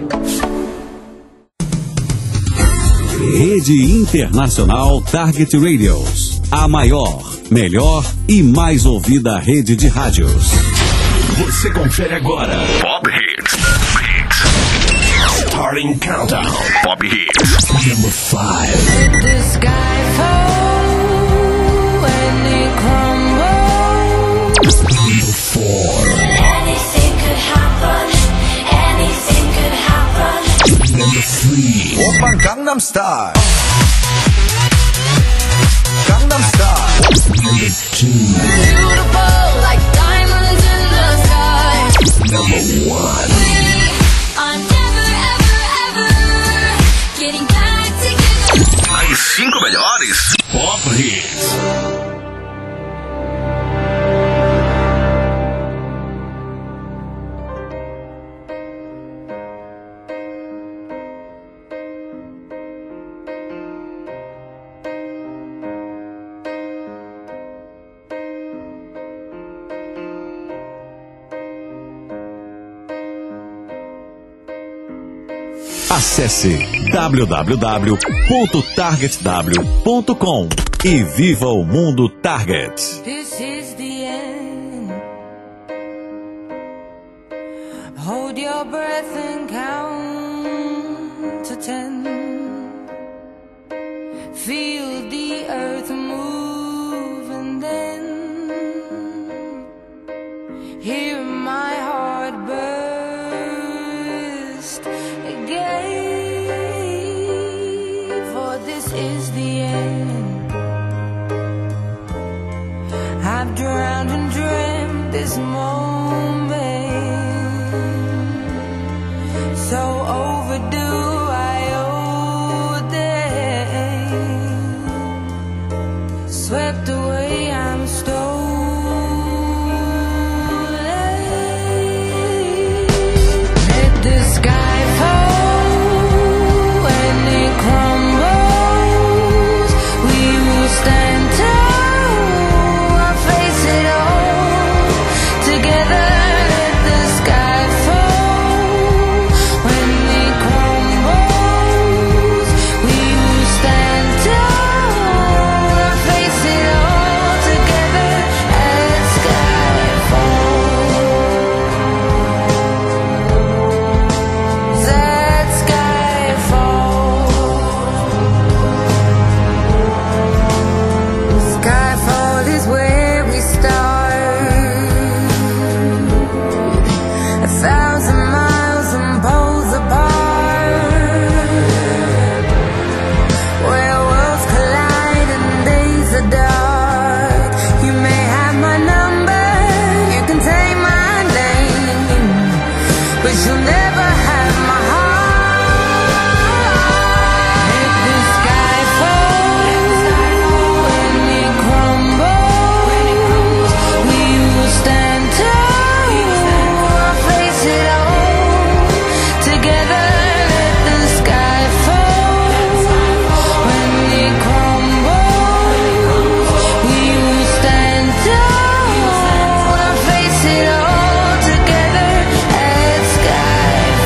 Rede Internacional Target Radios. A maior, melhor e mais ouvida rede de rádios. Você confere agora. Pop Hits. Starting Countdown. Pop Hits. Number 5. Let the sky fall and it crumbles. Number 4. Anything could happen. Anything could happen. Number 3. Oppan Gangnam Style. Gangnam Style. Number 2. Beautiful like diamonds in the sky. Number 1. I'm never, ever, ever getting back together. As 5 melhores Pop Hits. Acesse www.targetw.com e viva o mundo Target. This is the end. Hold your breath and count to 10. Feel the earth move and then hear my heart burst again. For this is the end. I've drowned and dreamt this moment, so overdue I owe them. Swept away, I'm stolen. Let the sky fall and it crumbles. We will stand tall, I'll face it all together. Let the sky fall when it crumbles. We will stand tall, I'll face it all together. Let sky fall. That sky fall. Skyfall is where we start. 1,000 miles and poles apart, where worlds collide and days are dark. You may have my number, you can take my name, but you'll never have my heart. Let the sky fall when it crumbles. We will stand tall, I'll face it all together. Let the sky fall when it crumbles. We will stand tall, I'll face it all together. Let sky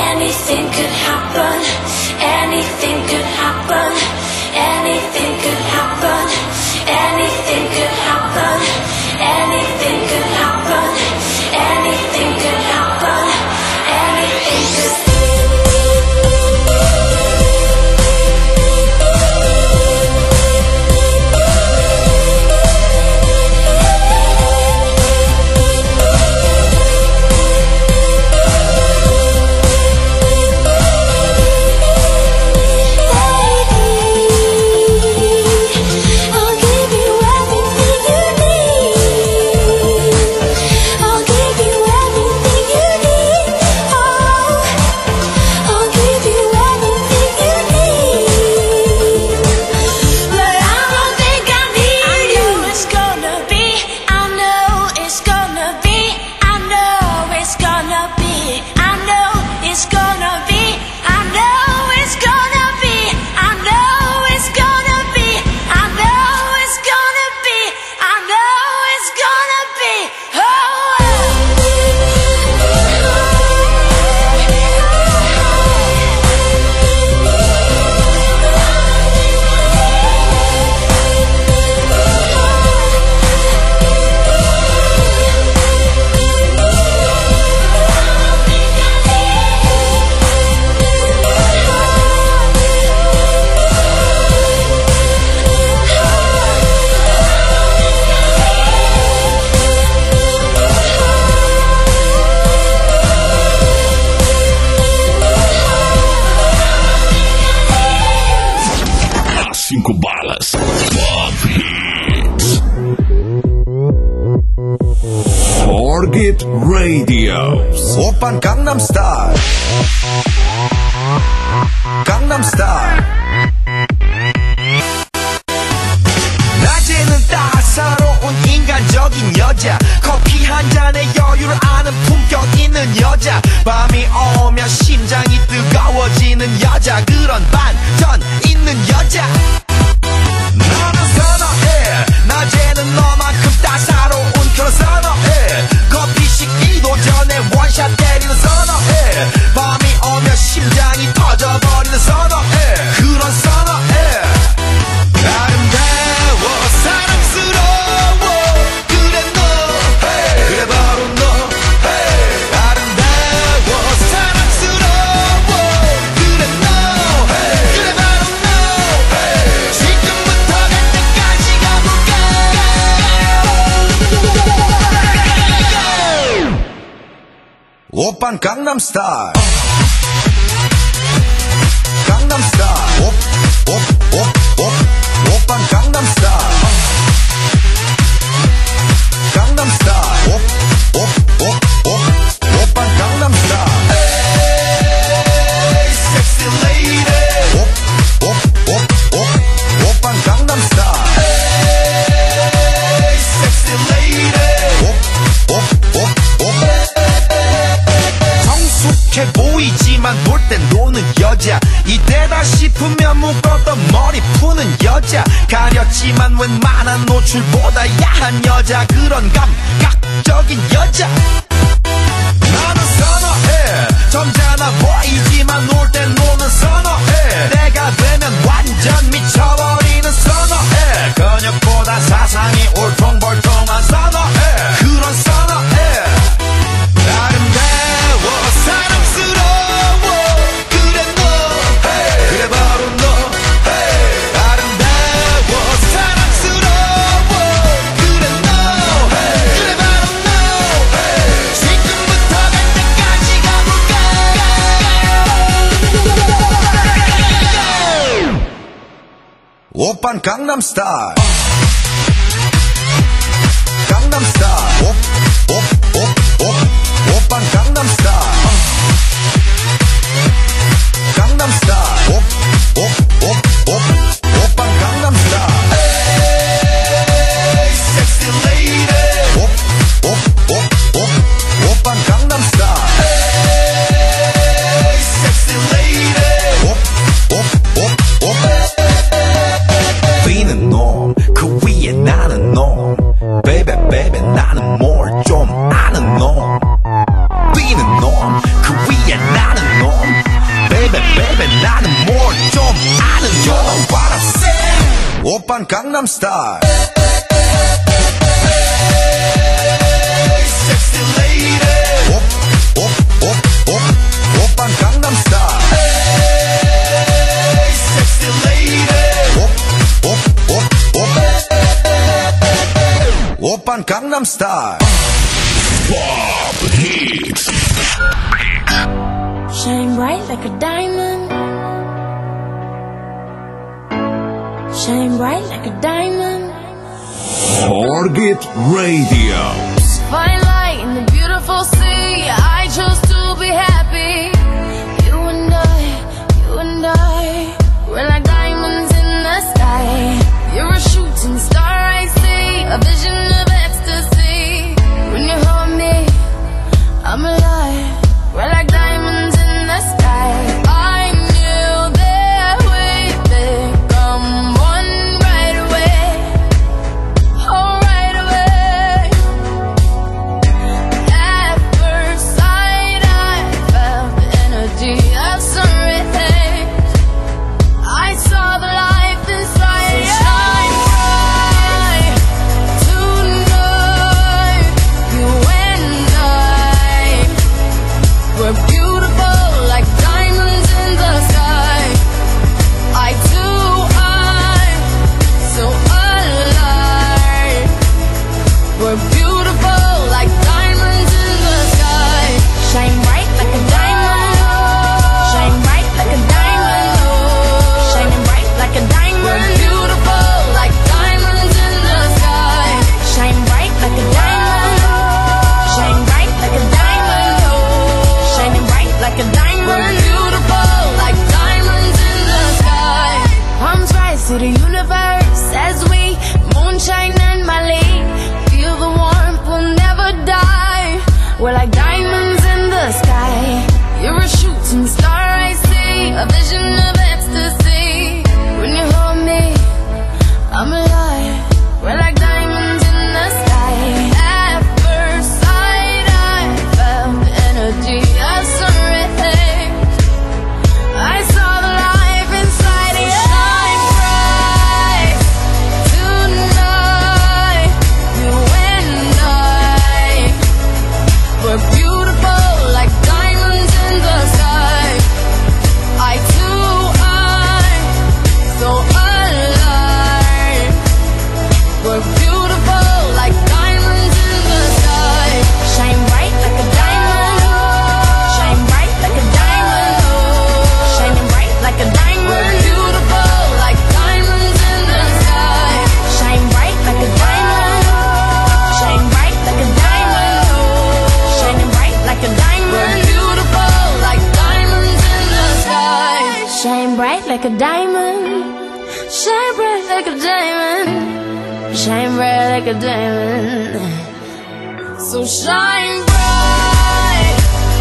Anything could happen. Anything could happen. Anything could happen. Anything could happen. Anything could happen. Anything could happen. Anything could. Target Radio. 오빤 강남스타일. 강남스타일. 낮에는 따사로운 인간적인 여자. 커피 한 잔에 여유를 아는 품격 있는 여자. 밤이 오면 심장이 뜨거워지는 여자. 그런 반전 있는 여자. 나는 선호해. 낮에는 너만큼 따사로운 그런 선호해. 커피 식기도 전에 원샷 때리는 선호해. 밤이 오면 심장이 터져버리는 선호해. 그런 선호해. 아름다워 사랑스러워 그래 너 hey. 그래 바로 너 hey. 아름다워 사랑스러워 그래 너 hey. 그래 바로 너 hey. 지금부터 갈 때까지 가볼까. 오빤 강남스타일. 강남스타일. 오빤 강남스타일. 강남스타일. 오빤 강남스타일. Hey, sexy lady. 오빤 강남스타일. Hey, sexy lady. 성숙해 보이지만 놀 땐 노는 여자. 이때다 싶으면 묶었던 머리 푸는 여자. 가렸지만 웬만한 노출보다 야한 여자. 그런 감각적인 여자. 나는 선호해. 점잖아 보이지만 놀 땐 노는 선호해. 내가 되면 완전 미쳐버리는 선호해. 근육보다 사상이 울퉁불퉁한 선호해. 그런 선호해. 아름다워 사랑스러워 그래 너 hey. 그래 바로 너 hey. 아름다워 사랑스러워 그래 너 hey. 그래 바로 너 hey. 지금부터 갈 때까지 가볼까. 오빤 강남스타일. 강남스타일. 오빤 강남스타일. 강남스타일. 오빤 강남스타일. Hey, sexy lady. 오빤 강남스타일. Hey, sexy lady. 비는 놈, 그 위에 나는 놈. Baby, baby, 나는 나는 뭘 좀 아는 You know what I'm saying 오빤 강남스타일 Sexy lady 오빤 강남스타일 Sexy lady 오빤 강남스타일 Pop Hits. Shine bright like a diamond. Shine bright like a diamond. Target Radio. Fine light in the beautiful sea. I chose to be happy. You and I, we're like diamonds in the sky. You're a shooting star, I see, a vision of ecstasy. When you hold me, I'm alive. We're like diamonds in the sky. I knew that we'd become one right away. Oh, right away. At first sight, I felt the energy of sun rays. I saw the life inside. So shine bright tonight. You and I, we're beautiful like diamonds in the sky. I too, I'm so alive. We're beautiful like diamonds in the sky. Shine bright like a diamond. Shine bright like a diamond. Shining bright like a diamond. We're beautiful like diamonds in the sky. Shine bright like a diamond. Shine bright like a diamond. Shining bright like a diamond. We're beautiful like diamonds in the sky. Palms rise to the universe as we moonshine and Mali. Feel the warmth, we'll never die. We're like diamonds in the sky. You're a shooting star, I see, a vision of ecstasy. When you hold me, I'm alive. We're like diamonds in the sky. At first sight, I felt the energy of sun rays. I saw the life inside you. Shine bright tonight. You and I, we're beautiful like diamonds in the sky. I too, I'm so alive. We're beautiful like diamonds in the sky. Shine bright like a diamond. Shine bright like a diamond. Shining bright like a diamond. We're beautiful like diamonds in the sky. Shine bright like a diamond. Shine bright like a diamond. Shining bright like a diamond. We're beautiful like diamonds in the sky. Shine bright like a diamond. Shine bright like a diamond. Shine bright like a diamond. So shine bright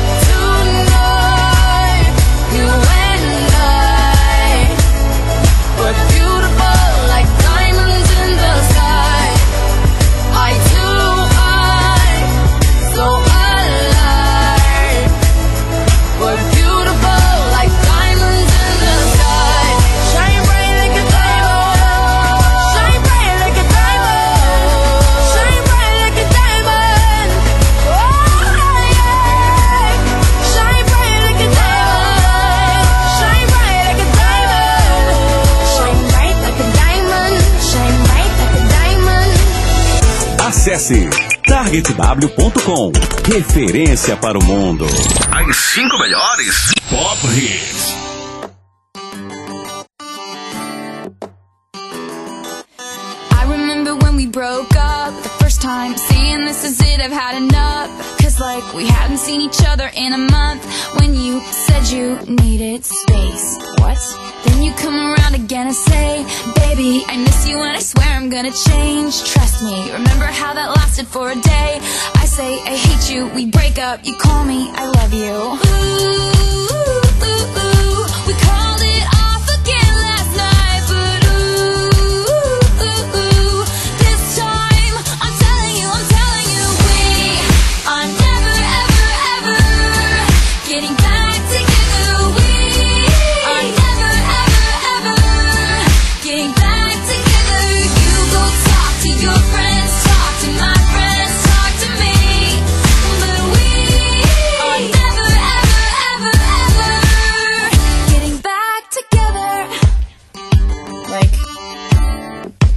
tonight. You and I, we're beautiful like diamonds in the sky. I too, I'm so alive. We're beautiful like diamonds in the sky. Shine bright like a diamond. Shine bright like a diamond. Shine bright like a diamond. Oh yeah. Shine bright like a diamond. Shine bright like a diamond. Shine bright like a diamond. Shine bright like a diamond. Acesse targetw.com. Referência para o mundo. As 5 melhores Pop Hits. I remember when we broke up the first time, saying this is it, I've had enough. Cause like we hadn't seen each other in a month. When you said you needed space. What? Then you come around again and say, baby, I miss you and I swear I'm gonna change. Trust me, remember how that lasted for a day. I say I hate you, we break up, you call me, I love you. Ooh, we called it off again last night. But ooh, this time I'm telling you, we are never, ever, ever getting back together. We are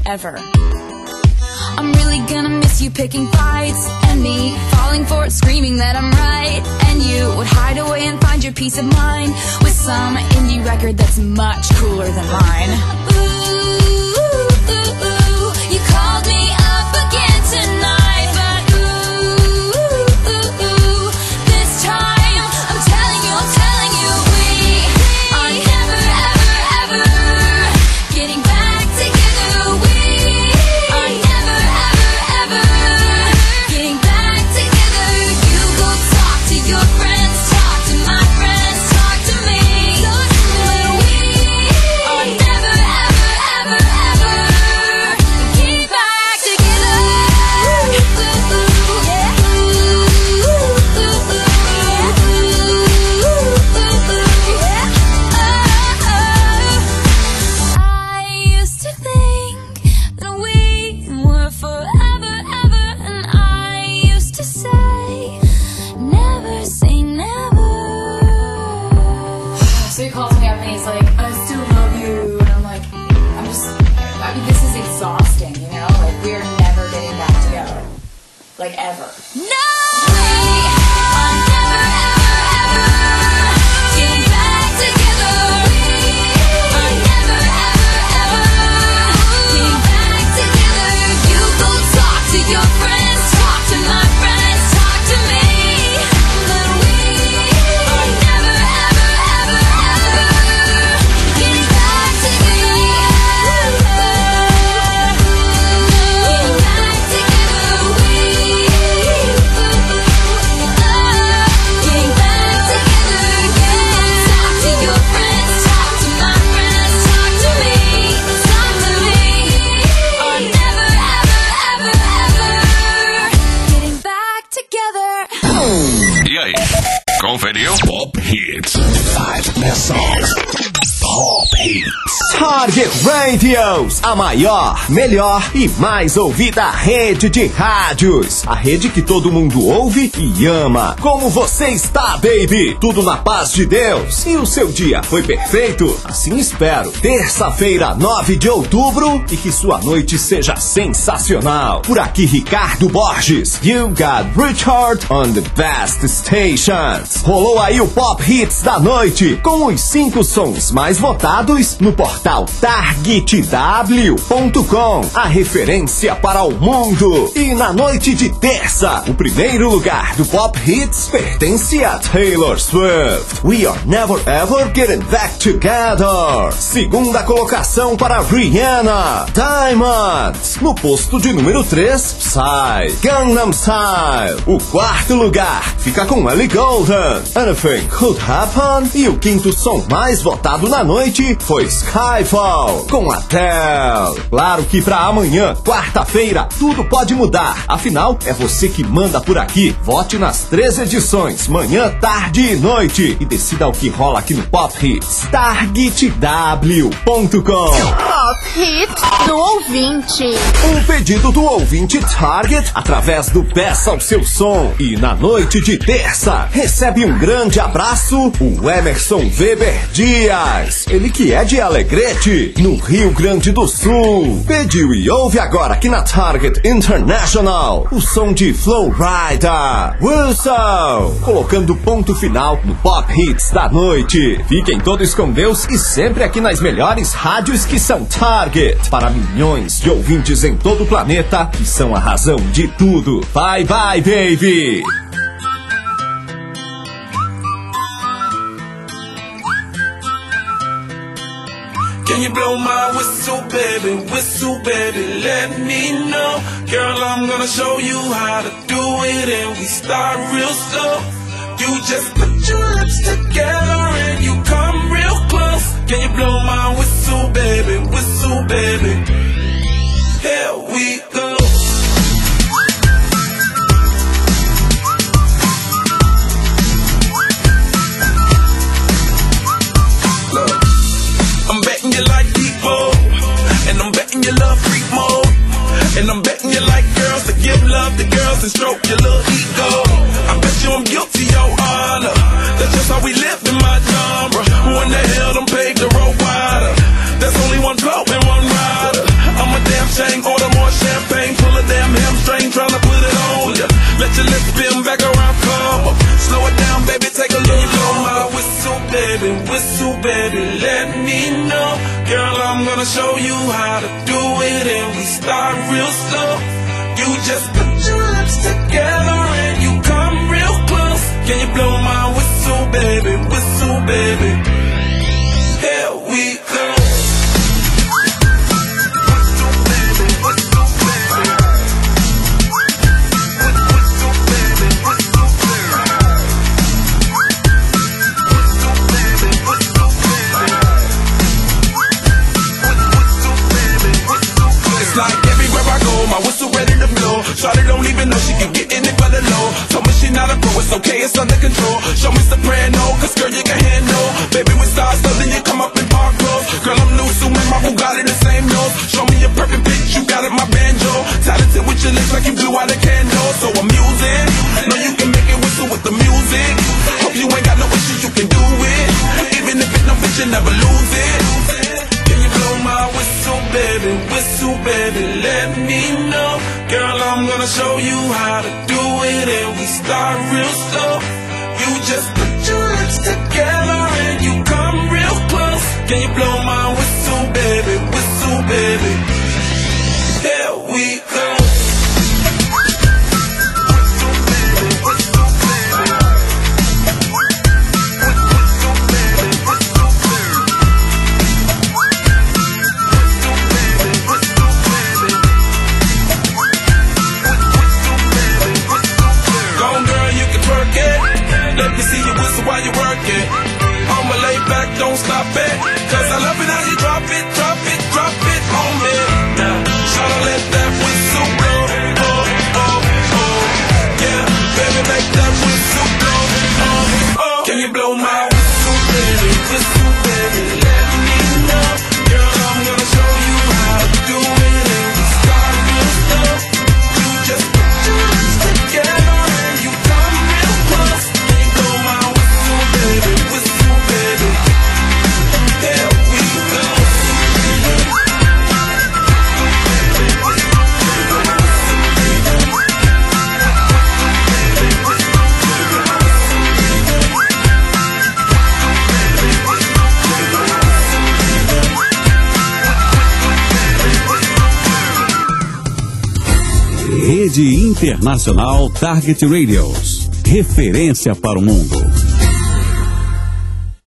ever. I'm really gonna miss you picking fights, and me falling for it, screaming that I'm right. And you would hide away and find your peace of mind with some indie record that's much cooler than mine. Ooh, ooh, ooh, you called me up again tonight, but ooh, ooh, ooh, this time I'm telling you, we are never, ever, ever getting back together. We are never, ever, ever getting back together. You go talk to your friends, talk to my friends, talk to me. But we are never, ever, ever, ever getting back together. I used to think that we were forever, ever, and I used to say, never say never. So he calls me up and he's like, I still love you, and I'm like, I mean, this is exhausting, you know? Like, we're never getting back together. Like, ever. No! We are never, ever, ever getting back together. We are never, ever, ever getting back together. You go talk to your friends, talk to my friends, talk to me. But we are never, ever, ever, ever getting back together. Getting back together. We getting back together. You go talk to your friends, talk to my friends, talk to me. Talk to me. Are never, ever, ever, ever getting back together. E aí? Conferiu? Pop Hits. 5 best songs. Pop Hits. Target Radios, a maior, melhor e mais ouvida rede de rádios. A rede que todo mundo ouve e ama. Como você está, baby? Tudo na paz de Deus? E o seu dia foi perfeito? Assim espero. Terça-feira, 9 de outubro, e que sua noite seja sensacional. Por aqui, Ricardo Borges. You got Richard on the best stations. Rolou aí o Pop Hits da noite, com os 5 sons mais votados no portal targetw.com, a referência para o mundo. E na noite de terça, o primeiro lugar do Pop Hits pertence a Taylor Swift. We are never ever getting back together. Segunda colocação para Rihanna, Diamond. No posto de número 3, Psy, Gangnam Style. O quarto lugar fica com Ellie Goulding, Anything Could Happen. E o quinto som mais votado na noite foi Skyfall, com Adele. Claro que pra amanhã, quarta-feira, tudo pode mudar. Afinal, é você que manda por aqui. Vote nas 3 edições, manhã, tarde e noite, e decida o que rola aqui no Pop Hits. targetw.com. Pop Hits do ouvinte. Um pedido do ouvinte Target através do Peça o Seu Som. E na noite de terça, recebe um grande abraço o Emerson Weber Dias. Ele que é de Alegrete, no Rio Grande do Sul. Pediu e ouve agora aqui na Target International o som de Flow Rider, Wilson, colocando ponto final no Pop Hits da noite. Fiquem todos com Deus e sempre aqui nas melhores rádios que são Target, para milhões de ouvintes em todo o planeta que são a razão de tudo. Bye bye, baby! Can you blow my whistle, baby, let me know. Girl, I'm gonna show you how to do it, and we start real slow. You just put your lips together and you come real close. Can you blow my whistle, baby, here we go. Look, I'm betting you like people, and I'm betting you love freak mode, and I'm betting you like girls to give love to girls and stroke your little ego. I bet you I'm guilty, your honor. That's just how we live in my genre. Who in the hell done paved the road wider? There's only one blow and one rider. I'm a damn shame baby, take a look. Blow my whistle, baby, let me know. Girl, I'm gonna show you how to do it, and we start real slow. You just put your lips together and you come real close. Can you blow my whistle, baby, whistle, baby? Here we go. Shawty don't even know she can get in it for the low. Told me she not a pro, it's okay, it's under control. Show me soprano, cause girl you can handle. Baby we start so then you come up in park clothes. Girl I'm new, so my Bugatti the same nose. Show me a perfect pitch, you got it my banjo. Talented with your lips like you blew out a candle. So I'm using, know you can make it whistle with the music. Hope you ain't got no issues, you can do it. Even if it don't fit, you never lose it. Can you blow my whistle, baby, let me know. Girl, I'm gonna show you how to do it, and we start real slow. You just put your lips together and you come real close. Can you blow my whistle, baby, here we go. While you work it, I'ma lay back, don't stop it. Cause I love it how you drop it on me. Now, tryna let that whistle blow. Oh, oh, oh. Yeah, baby, make that whistle blow. Oh, oh. Can you blow my whistle, baby, let me know. Girl, I'm gonna show you how to do it, and we start real slow. You just put your lips together and you come real close. Can you blow my whistle, baby, there we go. Rede Internacional Target Radios. Referência para o mundo.